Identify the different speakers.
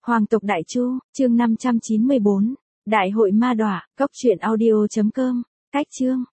Speaker 1: Hoàng tộc Đại Chu, chương 594, Đại hội ma đọa, cốc truyện audio.com, cách chương.